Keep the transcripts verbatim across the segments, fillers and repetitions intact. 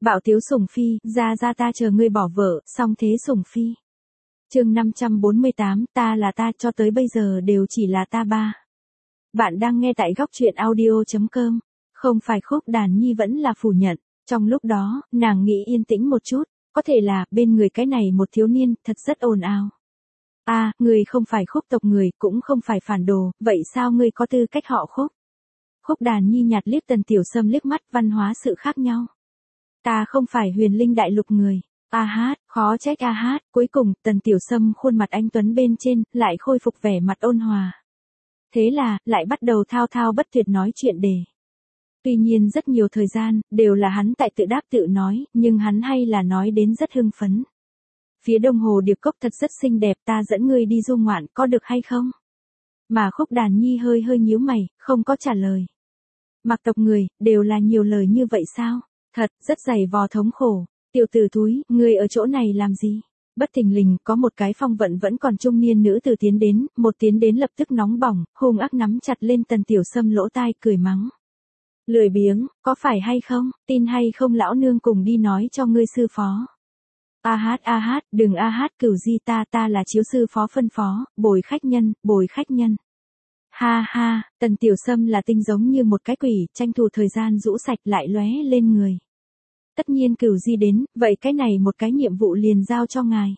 Bạo tiếu sủng phi, ra ra ta chờ ngươi bỏ vợ, xong thế sủng phi. Chương năm trăm bốn mươi tám, ta là ta, cho tới bây giờ đều chỉ là ta ba. Bạn đang nghe tại góc truyện audio chấm com. Không phải Khúc Đàn Nhi vẫn là phủ nhận, trong lúc đó, nàng nghĩ yên tĩnh một chút, có thể là bên người cái này một thiếu niên thật rất ồn ào. A, à, người không phải Khúc tộc người, cũng không phải phản đồ, vậy sao ngươi có tư cách họ Khúc? Khúc Đàn Nhi nhạt liếc Tần Tiểu Sâm liếc mắt, văn hóa sự khác nhau. Ta không phải Huyền Linh đại lục người. A hát, khó trách a hát, cuối cùng, Tần Tiểu Sâm khuôn mặt anh tuấn bên trên, lại khôi phục vẻ mặt ôn hòa. Thế là, lại bắt đầu thao thao bất tuyệt nói chuyện đề. Tuy nhiên rất nhiều thời gian, đều là hắn tại tự đáp tự nói, nhưng hắn hay là nói đến rất hưng phấn. Phía đông hồ điệp cốc thật rất xinh đẹp, ta dẫn ngươi đi du ngoạn, có được hay không? Mà Khúc Đàn Nhi hơi hơi nhíu mày, không có trả lời. Mặc tộc người, đều là nhiều lời như vậy sao? Thật, rất dày vò thống khổ. Tiểu tử thúi, ngươi ở chỗ này làm gì? Bất thình lình, có một cái phong vận vẫn còn trung niên nữ tử tiến đến, một tiến đến lập tức nóng bỏng, hung ác nắm chặt lên Tần Tiểu Sâm lỗ tai cười mắng. Lười biếng, có phải hay không, tin hay không lão nương cùng đi nói cho ngươi sư phó. A hát a hát, đừng a hát cửu di ta ta là chiếu sư phó phân phó, bồi khách nhân, bồi khách nhân. Ha ha, Tần Tiểu Sâm là tinh giống như một cái quỷ, tranh thủ thời gian rũ sạch lại lóe lên người. Tất nhiên cửu di đến, vậy cái này một cái nhiệm vụ liền giao cho ngài.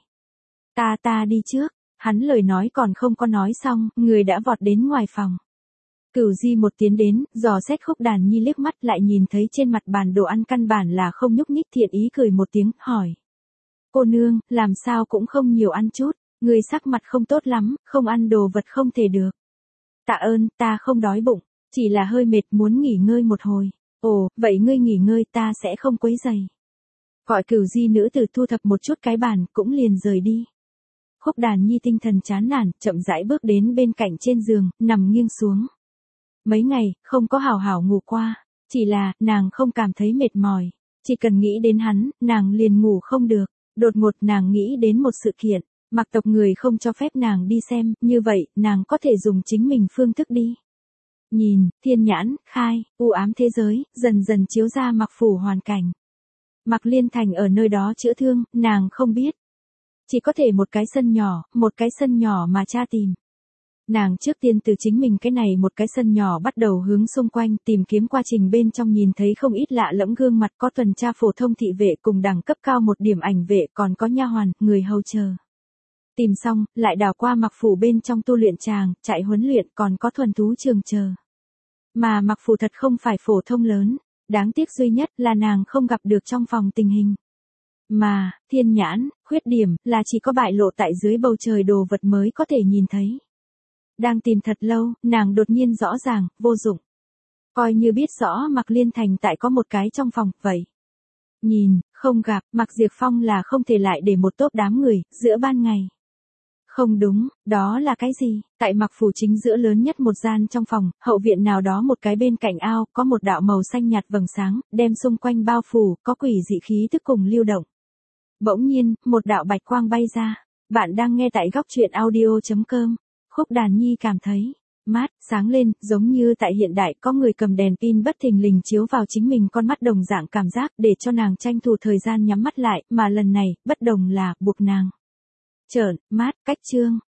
Ta ta đi trước, hắn lời nói còn không có nói xong, người đã vọt đến ngoài phòng. Cửu di một tiến đến, dò xét Khúc Đàn Nhi liếc mắt lại nhìn thấy trên mặt bàn đồ ăn căn bản là không nhúc nhích thiện ý cười một tiếng, hỏi. Cô nương, làm sao cũng không nhiều ăn chút, người sắc mặt không tốt lắm, không ăn đồ vật không thể được. Tạ ơn, ta không đói bụng, chỉ là hơi mệt muốn nghỉ ngơi một hồi. Ồ, vậy ngươi nghỉ ngơi ta sẽ không quấy rầy. Gọi Cửu di nữ tử thu thập một chút cái bàn, cũng liền rời đi. Khúc Đàn Nhi tinh thần chán nản, chậm rãi bước đến bên cạnh trên giường, nằm nghiêng xuống. Mấy ngày, không có hào hảo ngủ qua, chỉ là, nàng không cảm thấy mệt mỏi. Chỉ cần nghĩ đến hắn, nàng liền ngủ không được. Đột ngột nàng nghĩ đến một sự kiện, Mặc tộc người không cho phép nàng đi xem, như vậy, nàng có thể dùng chính mình phương thức đi. Nhìn, thiên nhãn, khai, u ám thế giới, dần dần chiếu ra Mặc phủ hoàn cảnh. Mặc Liên Thành ở nơi đó chữa thương, nàng không biết. Chỉ có thể một cái sân nhỏ, một cái sân nhỏ mà cha tìm. Nàng trước tiên từ chính mình cái này một cái sân nhỏ bắt đầu hướng xung quanh tìm kiếm quá trình bên trong nhìn thấy không ít lạ lẫm gương mặt có tuần tra phổ thông thị vệ cùng đẳng cấp cao một điểm ảnh vệ còn có nha hoàn, người hầu chờ. Tìm xong, lại đào qua Mặc phủ bên trong tu luyện tràng, chạy huấn luyện còn có thuần thú trường chờ. Mà Mặc phủ thật không phải phổ thông lớn, đáng tiếc duy nhất là nàng không gặp được trong phòng tình hình. Mà, thiên nhãn, khuyết điểm là chỉ có bại lộ tại dưới bầu trời đồ vật mới có thể nhìn thấy. Đang tìm thật lâu, nàng đột nhiên rõ ràng, vô dụng. Coi như biết rõ Mặc Liên Thành tại có một cái trong phòng, vậy. Nhìn, không gặp, Mặc Diệp Phong là không thể lại để một tốp đám người, giữa ban ngày. Không đúng, đó là cái gì? Tại Mặc phủ chính giữa lớn nhất một gian trong phòng, hậu viện nào đó một cái bên cạnh ao, có một đạo màu xanh nhạt vầng sáng, đem xung quanh bao phủ, có quỷ dị khí tức cùng lưu động. Bỗng nhiên, một đạo bạch quang bay ra. Bạn đang nghe tại góc truyện audio chấm com. Khúc Đàn Nhi cảm thấy mát, sáng lên, giống như tại hiện đại có người cầm đèn pin bất thình lình chiếu vào chính mình con mắt đồng dạng cảm giác để cho nàng tranh thủ thời gian nhắm mắt lại, mà lần này, bất đồng là buộc nàng trợn mắt, cách chương,